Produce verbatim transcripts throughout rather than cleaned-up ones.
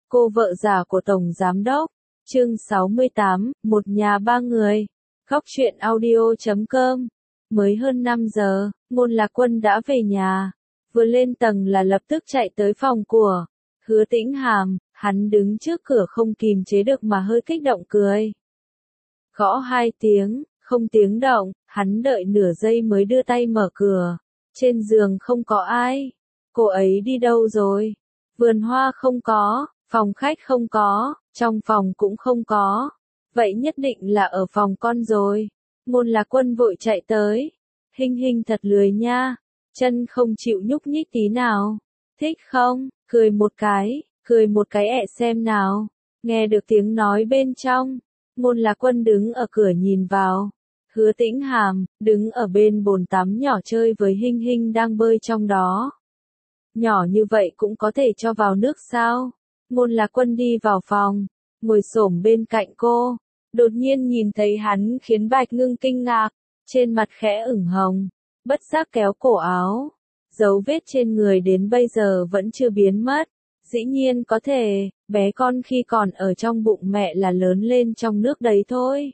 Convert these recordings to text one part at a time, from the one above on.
cô vợ già của Tổng Giám Đốc. Chương sáu mươi tám, một nhà ba người. Góc truyện audio chấm com. Mới hơn năm giờ, Ngôn Lạc Quân đã về nhà. Vừa lên tầng là lập tức chạy tới phòng của Hứa Tĩnh Hàm, hắn đứng trước cửa không kìm chế được mà hơi kích động cười. Gõ hai tiếng, không tiếng động, hắn đợi nửa giây mới đưa tay mở cửa. Trên giường không có ai. Cô ấy đi đâu rồi? Vườn hoa không có, phòng khách không có, trong phòng cũng không có. Vậy nhất định là ở phòng con rồi. Ngôn Lạc Quân vội chạy tới. Hinh Hinh thật lười nha, chân không chịu nhúc nhích tí nào. Thích không? Cười một cái, cười một cái ẹ xem nào. Nghe được tiếng nói bên trong. Ngôn Lạc Quân đứng ở cửa nhìn vào. Hứa Tĩnh Hàm, đứng ở bên bồn tắm nhỏ chơi với Hinh Hinh đang bơi trong đó. Nhỏ như vậy cũng có thể cho vào nước sao? Ngôn Lạc Quân đi vào phòng, ngồi xổm bên cạnh cô. Đột nhiên nhìn thấy hắn khiến Bạch Ngưng kinh ngạc, trên mặt khẽ ửng hồng, bất giác kéo cổ áo. Dấu vết trên người đến bây giờ vẫn chưa biến mất. Dĩ nhiên có thể, bé con khi còn ở trong bụng mẹ là lớn lên trong nước đấy thôi.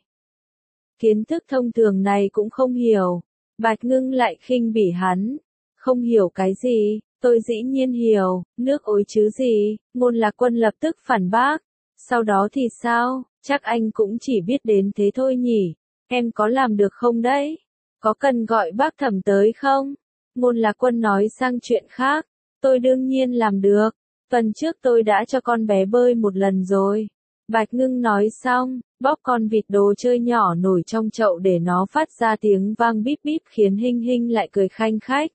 Kiến thức thông thường này cũng không hiểu. Bạch Ngưng lại khinh bỉ hắn. Không hiểu cái gì, tôi dĩ nhiên hiểu, nước ối chứ gì. Ngôn Lạc Quân lập tức phản bác. Sau đó thì sao, chắc anh cũng chỉ biết đến thế thôi nhỉ. Em có làm được không đấy? Có cần gọi bác Thẩm tới không? Ngôn Lạc Quân nói sang chuyện khác. Tôi đương nhiên làm được. Tuần trước tôi đã cho con bé bơi một lần rồi. Bạch Ngưng nói xong, bóp con vịt đồ chơi nhỏ nổi trong chậu để nó phát ra tiếng vang bíp bíp khiến Hinh Hinh lại cười khanh khách.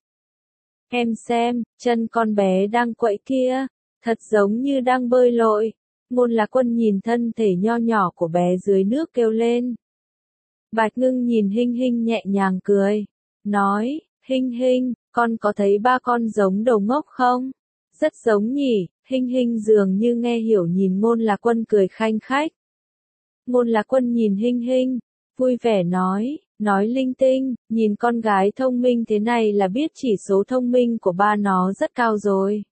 Em xem, chân con bé đang quậy kia, thật giống như đang bơi lội. Ngôn Lạc Quân nhìn thân thể nho nhỏ của bé dưới nước kêu lên. Bạch Ngưng nhìn Hinh Hinh nhẹ nhàng cười, nói, Hinh Hinh, con có thấy ba con giống đầu ngốc không? Rất giống nhỉ. Hinh Hinh dường như nghe hiểu nhìn Ngôn Lạc Quân cười khanh khách. Ngôn Lạc Quân nhìn Hinh Hinh, vui vẻ nói, nói linh tinh, nhìn con gái thông minh thế này là biết chỉ số thông minh của ba nó rất cao rồi.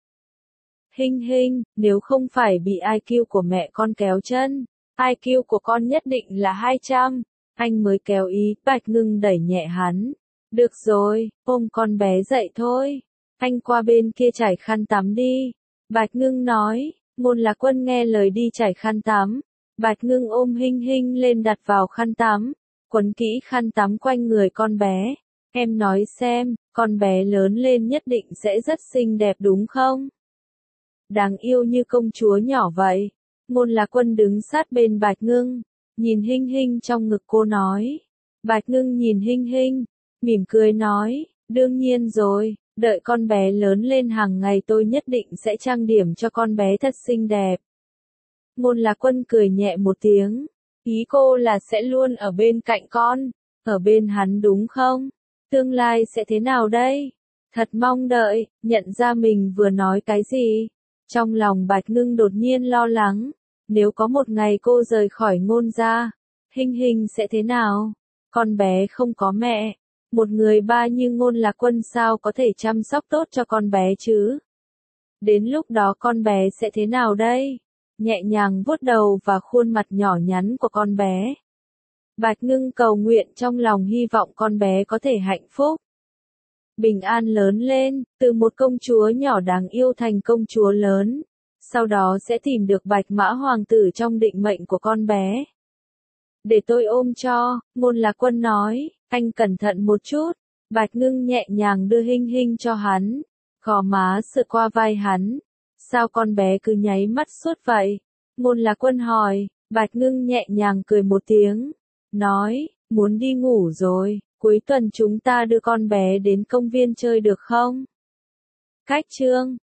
Hinh Hinh, nếu không phải bị i kiu của mẹ con kéo chân, i kiu của con nhất định là hai trăm, anh mới kéo ý. Bạch Ngưng đẩy nhẹ hắn. Được rồi, ôm con bé dậy thôi. Anh qua bên kia trải khăn tắm đi. Bạch Ngưng nói. Ngôn Lạc Quân nghe lời đi trải khăn tắm. Bạch Ngưng ôm Hinh Hinh lên đặt vào khăn tắm, quấn kỹ khăn tắm quanh người con bé. Em nói xem, con bé lớn lên nhất định sẽ rất xinh đẹp đúng không? Đáng yêu như công chúa nhỏ vậy. Ngôn Lạc Quân đứng sát bên Bạch Ngưng, nhìn Hinh Hinh trong ngực cô nói. Bạch Ngưng nhìn Hinh Hinh, mỉm cười nói, đương nhiên rồi. Đợi con bé lớn lên hàng ngày tôi nhất định sẽ trang điểm cho con bé thật xinh đẹp. Ngôn Lạc Quân cười nhẹ một tiếng. Ý cô là sẽ luôn ở bên cạnh con, ở bên hắn đúng không? Tương lai sẽ thế nào đây? Thật mong đợi. Nhận ra mình vừa nói cái gì. Trong lòng Bạch Ngưng đột nhiên lo lắng. Nếu có một ngày cô rời khỏi Ngôn gia, Hinh Hinh sẽ thế nào? Con bé không có mẹ. Một người ba như Ngôn Lạc Quân sao có thể chăm sóc tốt cho con bé chứ? Đến lúc đó con bé sẽ thế nào đây? Nhẹ nhàng vuốt đầu và khuôn mặt nhỏ nhắn của con bé. Bạch Ngưng cầu nguyện trong lòng hy vọng con bé có thể hạnh phúc. Bình an lớn lên, từ một công chúa nhỏ đáng yêu thành công chúa lớn. Sau đó sẽ tìm được Bạch Mã Hoàng tử trong định mệnh của con bé. Để tôi ôm cho, Ngôn Lạc Quân nói, anh cẩn thận một chút. Bạch Ngưng nhẹ nhàng đưa Hinh Hinh cho hắn, gò má sượt qua vai hắn. Sao con bé cứ nháy mắt suốt vậy? Ngôn Lạc Quân hỏi. Bạch Ngưng nhẹ nhàng cười một tiếng, nói, muốn đi ngủ rồi, cuối tuần chúng ta đưa con bé đến công viên chơi được không? Cách chương